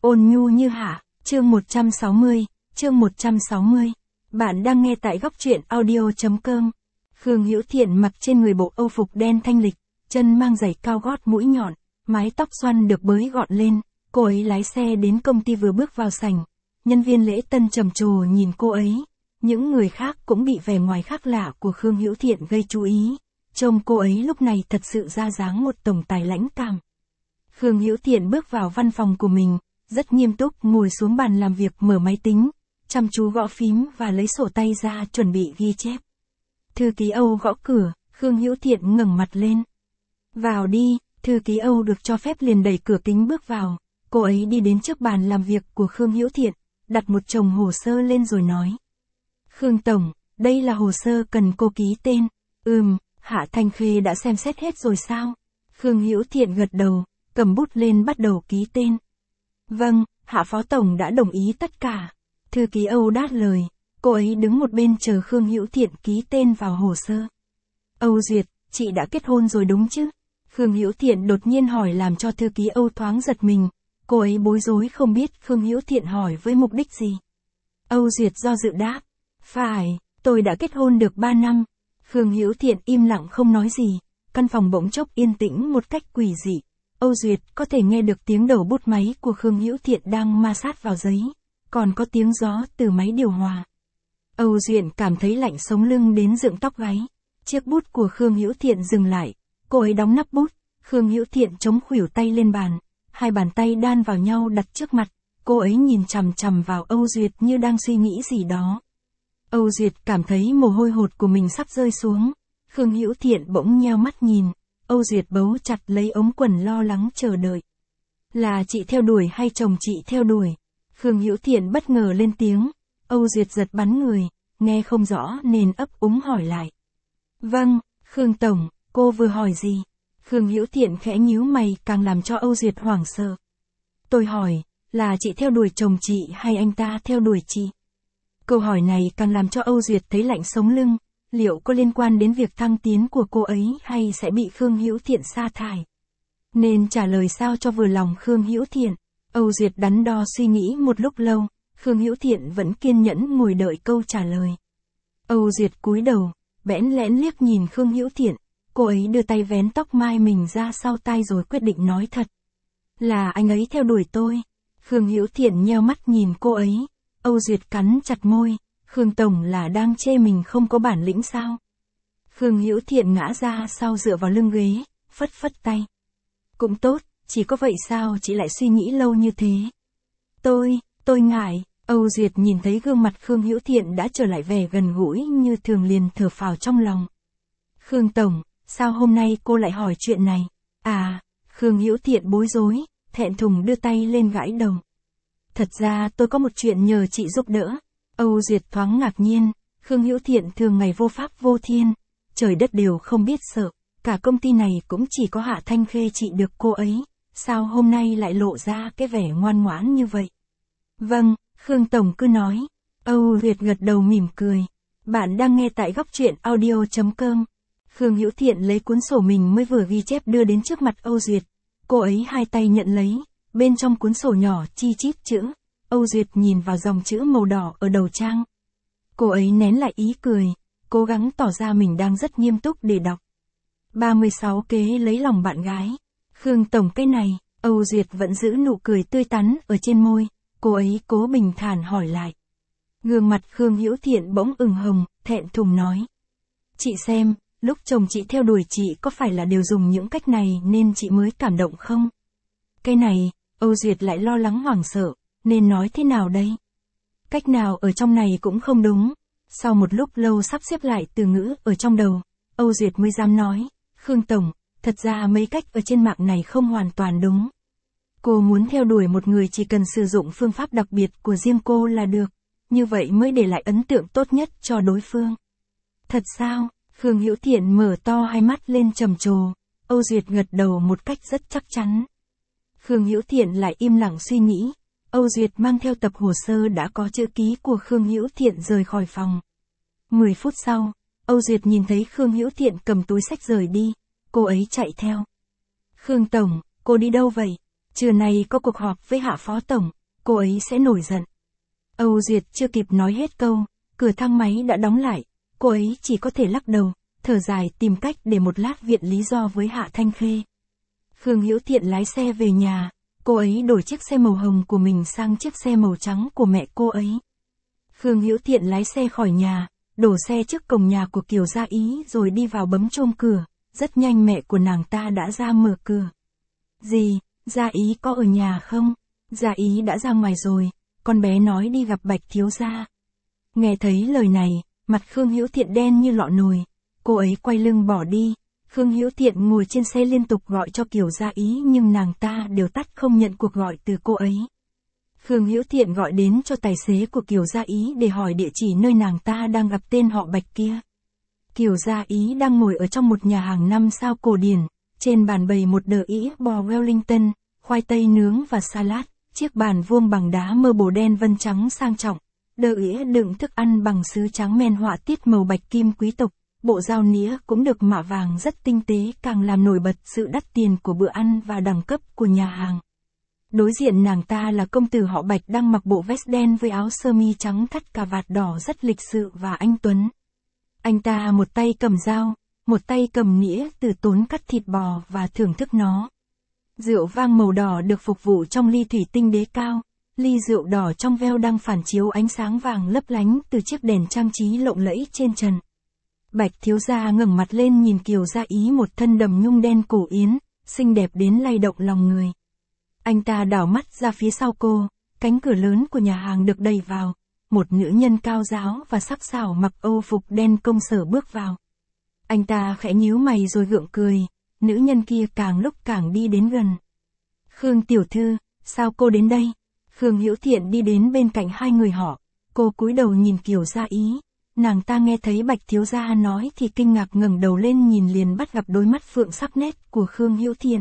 Ôn nhu như hạ, chương 160, chương 160. Bạn đang nghe tại góc truyện audio.com. Khương Hữu Thiện mặc trên người bộ âu phục đen thanh lịch, chân mang giày cao gót mũi nhọn, mái tóc xoăn được bới gọn lên, cô ấy lái xe đến công ty vừa bước vào sảnh. Nhân viên lễ tân trầm trồ nhìn cô ấy, những người khác cũng bị vẻ ngoài khác lạ của Khương Hữu Thiện gây chú ý. Trông cô ấy lúc này thật sự ra dáng một tổng tài lãnh cảm. Khương Hữu Thiện bước vào văn phòng của mình, rất nghiêm túc ngồi xuống bàn làm việc mở máy tính, chăm chú gõ phím và lấy sổ tay ra chuẩn bị ghi chép. Thư ký Âu gõ cửa, Khương Hữu Thiện ngẩng mặt lên. Vào đi, thư ký Âu được cho phép liền đẩy cửa kính bước vào. Cô ấy đi đến trước bàn làm việc của Khương Hữu Thiện, đặt một chồng hồ sơ lên rồi nói. Khương Tổng, đây là hồ sơ cần cô ký tên. Hạ Thanh Khê đã xem xét hết rồi sao? Khương Hữu Thiện gật đầu, cầm bút lên bắt đầu ký tên. Vâng, Hạ Phó Tổng đã đồng ý tất cả. Thư ký Âu đáp lời, cô ấy đứng một bên chờ Khương Hữu Thiện ký tên vào hồ sơ. Âu Duyệt, chị đã kết hôn rồi đúng chứ? Khương Hữu Thiện đột nhiên hỏi làm cho thư ký Âu thoáng giật mình, cô ấy bối rối không biết Khương Hữu Thiện hỏi với mục đích gì. Âu Duyệt do dự đáp, phải, tôi đã kết hôn được 3 năm. Khương Hữu Thiện im lặng không nói gì, căn phòng bỗng chốc yên tĩnh một cách quỷ dị. Âu Duyệt có thể nghe được tiếng đầu bút máy của Khương Hữu Thiện đang ma sát vào giấy, còn có tiếng gió từ máy điều hòa. Âu Duyệt cảm thấy lạnh sống lưng đến dựng tóc gáy. Chiếc bút của Khương Hữu Thiện dừng lại, cô ấy đóng nắp bút, Khương Hữu Thiện chống khuỷu tay lên bàn, hai bàn tay đan vào nhau đặt trước mặt, cô ấy nhìn chằm chằm vào Âu Duyệt như đang suy nghĩ gì đó. Âu Duyệt cảm thấy mồ hôi hột của mình sắp rơi xuống, Khương Hữu Thiện bỗng nheo mắt nhìn, Âu Duyệt bấu chặt lấy ống quần lo lắng chờ đợi. Là chị theo đuổi hay chồng chị theo đuổi? Khương Hữu Thiện bất ngờ lên tiếng, Âu Duyệt giật bắn người, nghe không rõ nên ấp úng hỏi lại. Vâng, Khương Tổng, cô vừa hỏi gì? Khương Hữu Thiện khẽ nhíu mày càng làm cho Âu Duyệt hoảng sợ. Tôi hỏi, là chị theo đuổi chồng chị hay anh ta theo đuổi chị? Câu hỏi này càng làm cho Âu Duyệt thấy lạnh sống lưng, liệu có liên quan đến việc thăng tiến của cô ấy hay sẽ bị Khương Hữu Thiện sa thải? Nên trả lời sao cho vừa lòng Khương Hữu Thiện? Âu Duyệt đắn đo suy nghĩ một lúc lâu, Khương Hữu Thiện vẫn kiên nhẫn ngồi đợi câu trả lời. Âu Duyệt cúi đầu, bẽn lẽn liếc nhìn Khương Hữu Thiện, cô ấy đưa tay vén tóc mai mình ra sau tai rồi quyết định nói thật. Là anh ấy theo đuổi tôi. Khương Hữu Thiện nheo mắt nhìn cô ấy. Âu Duyệt cắn chặt môi, Khương Tổng là đang chê mình không có bản lĩnh sao? Khương Hữu Thiện ngã ra sau dựa vào lưng ghế, phất phất tay. Cũng tốt, chỉ có vậy sao chị lại suy nghĩ lâu như thế? Tôi ngại. Âu Duyệt nhìn thấy gương mặt Khương Hữu Thiện đã trở lại vẻ gần gũi như thường liền thở phào trong lòng. Khương Tổng, sao hôm nay cô lại hỏi chuyện này? À, Khương Hữu Thiện bối rối, thẹn thùng đưa tay lên gãi đầu. Thật ra tôi có một chuyện nhờ chị giúp đỡ. Âu Duyệt thoáng ngạc nhiên, Khương Hữu Thiện thường ngày vô pháp vô thiên, trời đất đều không biết sợ, cả công ty này cũng chỉ có Hạ Thanh Khê chị được cô ấy, sao hôm nay lại lộ ra cái vẻ ngoan ngoãn như vậy? Vâng, Khương Tổng cứ nói. Âu Duyệt gật đầu mỉm cười. Bạn đang nghe tại góc truyện audio.com. Khương Hữu Thiện lấy cuốn sổ mình mới vừa ghi chép đưa đến trước mặt Âu Duyệt. Cô ấy hai tay nhận lấy, bên trong cuốn sổ nhỏ chi chít chữ. Âu Duyệt nhìn vào dòng chữ màu đỏ ở đầu trang. Cô ấy nén lại ý cười, cố gắng tỏ ra mình đang rất nghiêm túc để đọc. 36 kế lấy lòng bạn gái. Khương Tổng cái này, Âu Duyệt vẫn giữ nụ cười tươi tắn ở trên môi, cô ấy cố bình thản hỏi lại. Gương mặt Khương Hữu Thiện bỗng ửng hồng, thẹn thùng nói. Chị xem, lúc chồng chị theo đuổi chị có phải là đều dùng những cách này nên chị mới cảm động không? Cái này, Âu Duyệt lại lo lắng hoảng sợ, nên nói thế nào đây? Cách nào ở trong này cũng không đúng. Sau một lúc lâu sắp xếp lại từ ngữ ở trong đầu, Âu Duyệt mới dám nói, Khương Tổng, thật ra mấy cách ở trên mạng này không hoàn toàn đúng. Cô muốn theo đuổi một người chỉ cần sử dụng phương pháp đặc biệt của riêng cô là được, như vậy mới để lại ấn tượng tốt nhất cho đối phương. Thật sao? Khương Hữu Thiện mở to hai mắt lên trầm trồ, Âu Duyệt gật đầu một cách rất chắc chắn. Khương Hữu Thiện lại im lặng suy nghĩ. Âu Duyệt mang theo tập hồ sơ đã có chữ ký của Khương Hữu Thiện rời khỏi phòng. 10 phút sau, Âu Duyệt nhìn thấy Khương Hữu Thiện cầm túi xách rời đi, cô ấy chạy theo. Khương Tổng, cô đi đâu vậy? Trưa nay có cuộc họp với Hạ Phó Tổng, cô ấy sẽ nổi giận. Âu Duyệt chưa kịp nói hết câu, cửa thang máy đã đóng lại, cô ấy chỉ có thể lắc đầu, thở dài tìm cách để một lát viện lý do với Hạ Thanh Khê. Khương Hữu Thiện lái xe về nhà, cô ấy đổi chiếc xe màu hồng của mình sang chiếc xe màu trắng của mẹ cô ấy. Khương Hữu Thiện lái xe khỏi nhà, đổ xe trước cổng nhà của Kiều Gia Ý rồi đi vào bấm chuông cửa, rất nhanh mẹ của nàng ta đã ra mở cửa. Dì, Gia Ý có ở nhà không? Gia Ý đã ra ngoài rồi, con bé nói đi gặp Bạch thiếu gia. Nghe thấy lời này, mặt Khương Hữu Thiện đen như lọ nồi, cô ấy quay lưng bỏ đi. Khương Hữu Thiện ngồi trên xe liên tục gọi cho Kiều Gia Ý nhưng nàng ta đều tắt không nhận cuộc gọi từ cô ấy. Khương Hữu Thiện gọi đến cho tài xế của Kiều Gia Ý để hỏi địa chỉ nơi nàng ta đang gặp tên họ Bạch kia. Kiều Gia Ý đang ngồi ở trong một nhà hàng 5 sao cổ điển, trên bàn bày một đĩa ĩa bò Wellington, khoai tây nướng và salad, chiếc bàn vuông bằng đá mơ bồ đen vân trắng sang trọng, đĩa ĩa đựng thức ăn bằng sứ trắng men họa tiết màu bạch kim quý tộc, bộ dao nĩa cũng được mạ vàng rất tinh tế càng làm nổi bật sự đắt tiền của bữa ăn và đẳng cấp của nhà hàng. Đối diện nàng ta là công tử họ Bạch đang mặc bộ vest đen với áo sơ mi trắng thắt cà vạt đỏ rất lịch sự và anh tuấn. Anh ta một tay cầm dao, một tay cầm nĩa từ tốn cắt thịt bò và thưởng thức nó. Rượu vang màu đỏ được phục vụ trong ly thủy tinh đế cao, ly rượu đỏ trong veo đang phản chiếu ánh sáng vàng lấp lánh từ chiếc đèn trang trí lộng lẫy trên trần. Bạch thiếu gia ngẩng mặt lên nhìn Kiều Gia Ý một thân đầm nhung đen cổ yến, xinh đẹp đến lay động lòng người. Anh ta đảo mắt ra phía sau cô, cánh cửa lớn của nhà hàng được đẩy vào, một nữ nhân cao ráo và sắc sảo mặc âu phục đen công sở bước vào. Anh ta khẽ nhíu mày rồi gượng cười, nữ nhân kia càng lúc càng đi đến gần. Khương tiểu thư, sao cô đến đây? Khương Hữu Thiện đi đến bên cạnh hai người họ, cô cúi đầu nhìn Kiều Gia Ý. Nàng ta nghe thấy Bạch thiếu gia nói thì kinh ngạc ngẩng đầu lên nhìn liền bắt gặp đôi mắt phượng sắc nét của Khương Hữu Thiện.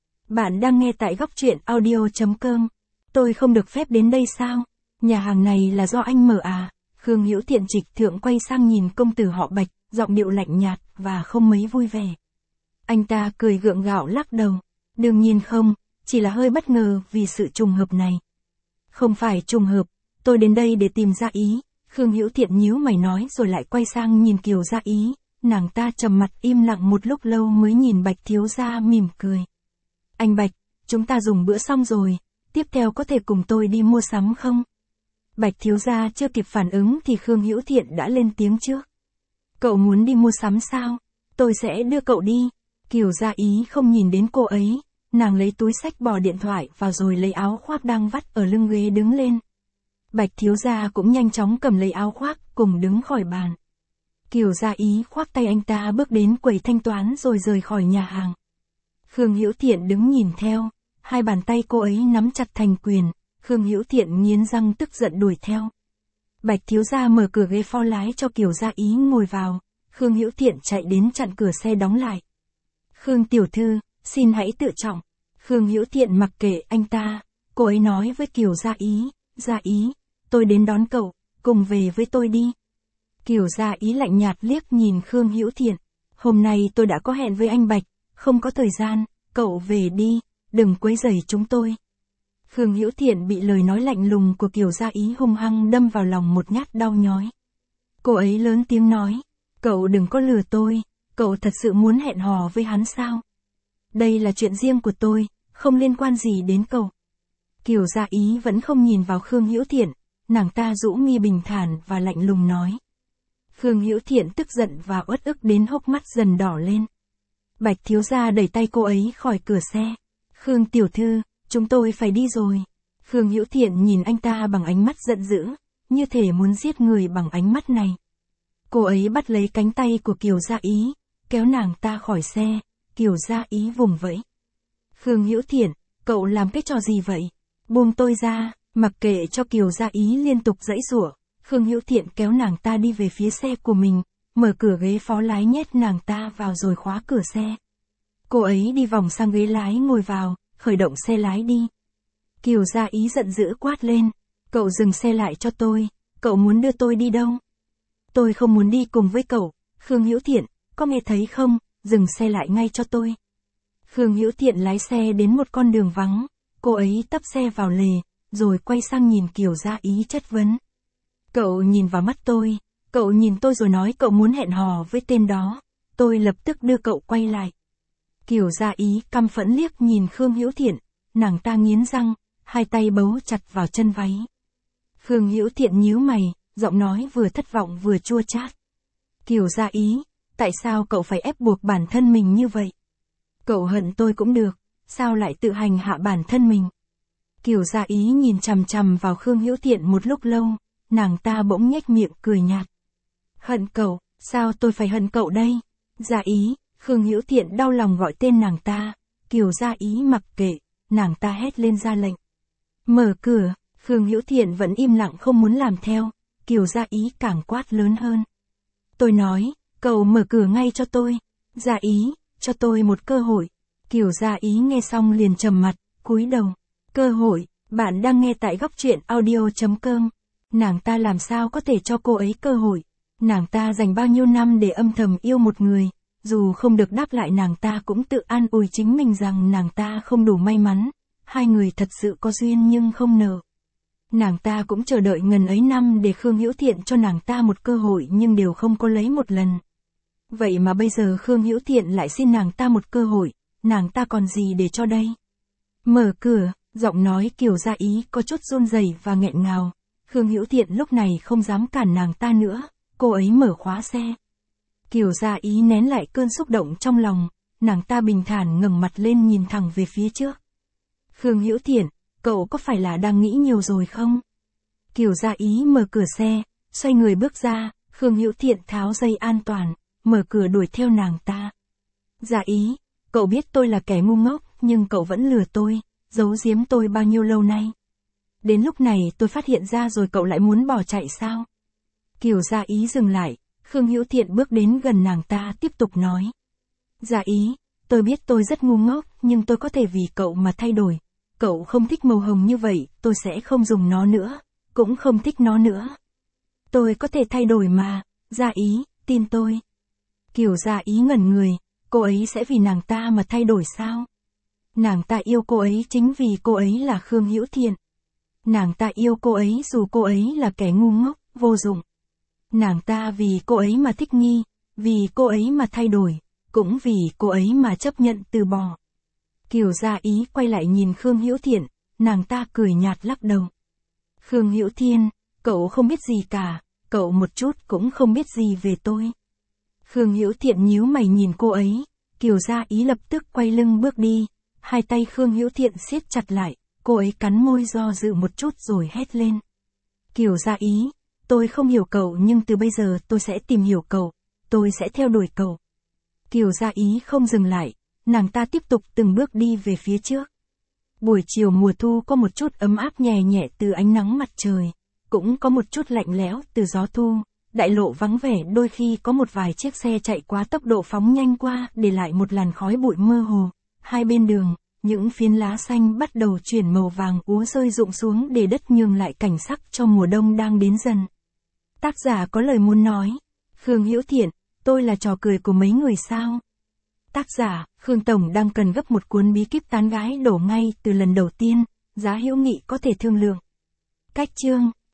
Bạn đang nghe tại góc truyện audio.com. Tôi không được phép đến đây sao? Nhà hàng này là do anh mở à? Khương Hữu Thiện trịch thượng quay sang nhìn công tử họ Bạch, giọng điệu lạnh nhạt và không mấy vui vẻ. Anh ta cười gượng gạo lắc đầu. Đương nhiên không, chỉ là hơi bất ngờ vì sự trùng hợp này. Không phải trùng hợp, tôi đến đây để tìm Gia Ý. Khương Hữu Thiện nhíu mày nói rồi lại quay sang nhìn Kiều Gia Ý, nàng ta trầm mặt im lặng một lúc lâu mới nhìn Bạch thiếu gia mỉm cười. Anh Bạch, chúng ta dùng bữa xong rồi, tiếp theo có thể cùng tôi đi mua sắm không? Bạch thiếu gia chưa kịp phản ứng thì Khương Hữu Thiện đã lên tiếng trước. Cậu muốn đi mua sắm sao? Tôi sẽ đưa cậu đi. Kiều Gia Ý không nhìn đến cô ấy, nàng lấy túi xách bỏ điện thoại vào rồi lấy áo khoác đang vắt ở lưng ghế đứng lên. Bạch thiếu gia cũng nhanh chóng cầm lấy áo khoác cùng đứng khỏi bàn. Kiều Gia Ý khoác tay anh ta bước đến quầy thanh toán rồi rời khỏi nhà hàng. Khương Hữu Thiện đứng nhìn theo, hai bàn tay cô ấy nắm chặt thành quyền, Khương Hữu Thiện nghiến răng tức giận đuổi theo. Bạch thiếu gia mở cửa ghế phó lái cho Kiều Gia Ý ngồi vào, Khương Hữu Thiện chạy đến chặn cửa xe đóng lại. Khương tiểu thư, xin hãy tự trọng. Khương Hữu Thiện mặc kệ anh ta, cô ấy nói với Kiều Gia Ý, Gia Ý, tôi đến đón cậu, cùng về với tôi đi. Kiều Gia Ý lạnh nhạt liếc nhìn Khương Hữu Thiện, hôm nay tôi đã có hẹn với anh Bạch, không có thời gian, cậu về đi, đừng quấy rầy chúng tôi. Khương Hữu Thiện bị lời nói lạnh lùng của Kiều Gia Ý hung hăng đâm vào lòng một nhát đau nhói. Cô ấy lớn tiếng nói, cậu đừng có lừa tôi, cậu thật sự muốn hẹn hò với hắn sao? Đây là chuyện riêng của tôi, không liên quan gì đến cậu. Kiều Gia Ý vẫn không nhìn vào Khương Hữu Thiện, nàng ta rũ mi bình thản và lạnh lùng nói. Khương Hữu Thiện tức giận và uất ức đến hốc mắt dần đỏ lên. Bạch thiếu gia đẩy tay cô ấy khỏi cửa xe. Khương tiểu thư, chúng tôi phải đi rồi. Khương Hữu Thiện nhìn anh ta bằng ánh mắt giận dữ, như thể muốn giết người bằng ánh mắt này. Cô ấy bắt lấy cánh tay của Kiều Gia Ý, kéo nàng ta khỏi xe, Kiều Gia Ý vùng vẫy. Khương Hữu Thiện, cậu làm cái trò gì vậy? Buông tôi ra, mặc kệ cho Kiều Gia Ý liên tục giãy giụa, Khương Hữu Thiện kéo nàng ta đi về phía xe của mình, mở cửa ghế phó lái nhét nàng ta vào rồi khóa cửa xe. Cô ấy đi vòng sang ghế lái ngồi vào, khởi động xe lái đi. Kiều Gia Ý giận dữ quát lên, cậu dừng xe lại cho tôi, cậu muốn đưa tôi đi đâu? Tôi không muốn đi cùng với cậu, Khương Hữu Thiện, có nghe thấy không, dừng xe lại ngay cho tôi. Khương Hữu Thiện lái xe đến một con đường vắng, cô ấy tấp xe vào lề, rồi quay sang nhìn Kiều Gia Ý chất vấn. Cậu nhìn vào mắt tôi, cậu nhìn tôi rồi nói cậu muốn hẹn hò với tên đó. Tôi lập tức đưa cậu quay lại. Kiều Gia Ý căm phẫn liếc nhìn Khương Hữu Thiện, nàng ta nghiến răng, hai tay bấu chặt vào chân váy. Khương Hữu Thiện nhíu mày, giọng nói vừa thất vọng vừa chua chát. Kiều Gia Ý, tại sao cậu phải ép buộc bản thân mình như vậy? Cậu hận tôi cũng được, sao lại tự hành hạ bản thân mình? Kiều Gia Ý nhìn chằm chằm vào Khương Hữu Thiện một lúc lâu, nàng ta bỗng nhếch miệng cười nhạt. Hận cậu, sao tôi phải hận cậu đây? Gia Ý, Khương Hữu Thiện đau lòng gọi tên nàng ta, Kiều Gia Ý mặc kệ, nàng ta hét lên ra lệnh. Mở cửa, Khương Hữu Thiện vẫn im lặng không muốn làm theo, Kiều Gia Ý càng quát lớn hơn. Tôi nói, cậu mở cửa ngay cho tôi. Gia Ý, cho tôi một cơ hội. Kiều Gia Ý nghe xong liền trầm mặt, cúi đầu. Cơ hội, bạn đang nghe tại góc truyện audio.com. Nàng ta làm sao có thể cho cô ấy cơ hội? Nàng ta dành bao nhiêu năm để âm thầm yêu một người, dù không được đáp lại nàng ta cũng tự an ủi chính mình rằng nàng ta không đủ may mắn, hai người thật sự có duyên nhưng không nợ. Nàng ta cũng chờ đợi ngần ấy năm để Khương Hữu Thiện cho nàng ta một cơ hội nhưng đều không có lấy một lần. Vậy mà bây giờ Khương Hữu Thiện lại xin nàng ta một cơ hội, nàng ta còn gì để cho đây? Mở cửa, giọng nói Kiều Gia Ý có chút run rẩy và nghẹn ngào. Khương Hữu Thiện lúc này không dám cản nàng ta nữa, cô ấy mở khóa xe. Kiều Gia Ý nén lại cơn xúc động trong lòng, nàng ta bình thản ngẩng mặt lên nhìn thẳng về phía trước. Khương Hữu Thiện, cậu có phải là đang nghĩ nhiều rồi không? Kiều Gia Ý mở cửa xe, xoay người bước ra, Khương Hữu Thiện tháo dây an toàn, mở cửa đuổi theo nàng ta. Gia Ý, cậu biết tôi là kẻ ngu ngốc, nhưng cậu vẫn lừa tôi, giấu giếm tôi bao nhiêu lâu nay. Đến lúc này tôi phát hiện ra rồi cậu lại muốn bỏ chạy sao? Kiều Gia Ý dừng lại, Khương Hữu Thiện bước đến gần nàng ta tiếp tục nói. Gia Ý, tôi biết tôi rất ngu ngốc, nhưng tôi có thể vì cậu mà thay đổi. Cậu không thích màu hồng như vậy, tôi sẽ không dùng nó nữa, cũng không thích nó nữa. Tôi có thể thay đổi mà, Gia Ý, tin tôi. Kiều Gia Ý ngẩn người, cô ấy sẽ vì nàng ta mà thay đổi sao? Nàng ta yêu cô ấy chính vì cô ấy là Khương Hữu Thiện. Nàng ta yêu cô ấy dù cô ấy là kẻ ngu ngốc, vô dụng. Nàng ta vì cô ấy mà thích nghi, vì cô ấy mà thay đổi, cũng vì cô ấy mà chấp nhận từ bỏ. Kiều Gia Ý quay lại nhìn Khương Hữu Thiện, nàng ta cười nhạt lắc đầu. Khương Hữu Thiên, cậu không biết gì cả, cậu một chút cũng không biết gì về tôi. Khương Hữu Thiện nhíu mày nhìn cô ấy, Kiều Gia Ý lập tức quay lưng bước đi, hai tay Khương Hữu Thiện siết chặt lại, cô ấy cắn môi do dự một chút rồi hét lên. Kiều Gia Ý, tôi không hiểu cậu nhưng từ bây giờ tôi sẽ tìm hiểu cậu, tôi sẽ theo đuổi cậu. Kiều Gia Ý không dừng lại, nàng ta tiếp tục từng bước đi về phía trước. Buổi chiều mùa thu có một chút ấm áp nhẹ nhẹ từ ánh nắng mặt trời, cũng có một chút lạnh lẽo từ gió thu, đại lộ vắng vẻ đôi khi có một vài chiếc xe chạy quá tốc độ phóng nhanh qua để lại một làn khói bụi mơ hồ. Hai bên đường, những phiến lá xanh bắt đầu chuyển màu vàng úa rơi rụng xuống để đất nhường lại cảnh sắc cho mùa đông đang đến dần. Tác giả có lời muốn nói. Khương Hữu Thiện, tôi là trò cười của mấy người sao? Tác giả, Khương Tổng đang cần gấp một cuốn bí kíp tán gái đổ ngay từ lần đầu tiên, giá hữu nghị có thể thương lượng. Cách chương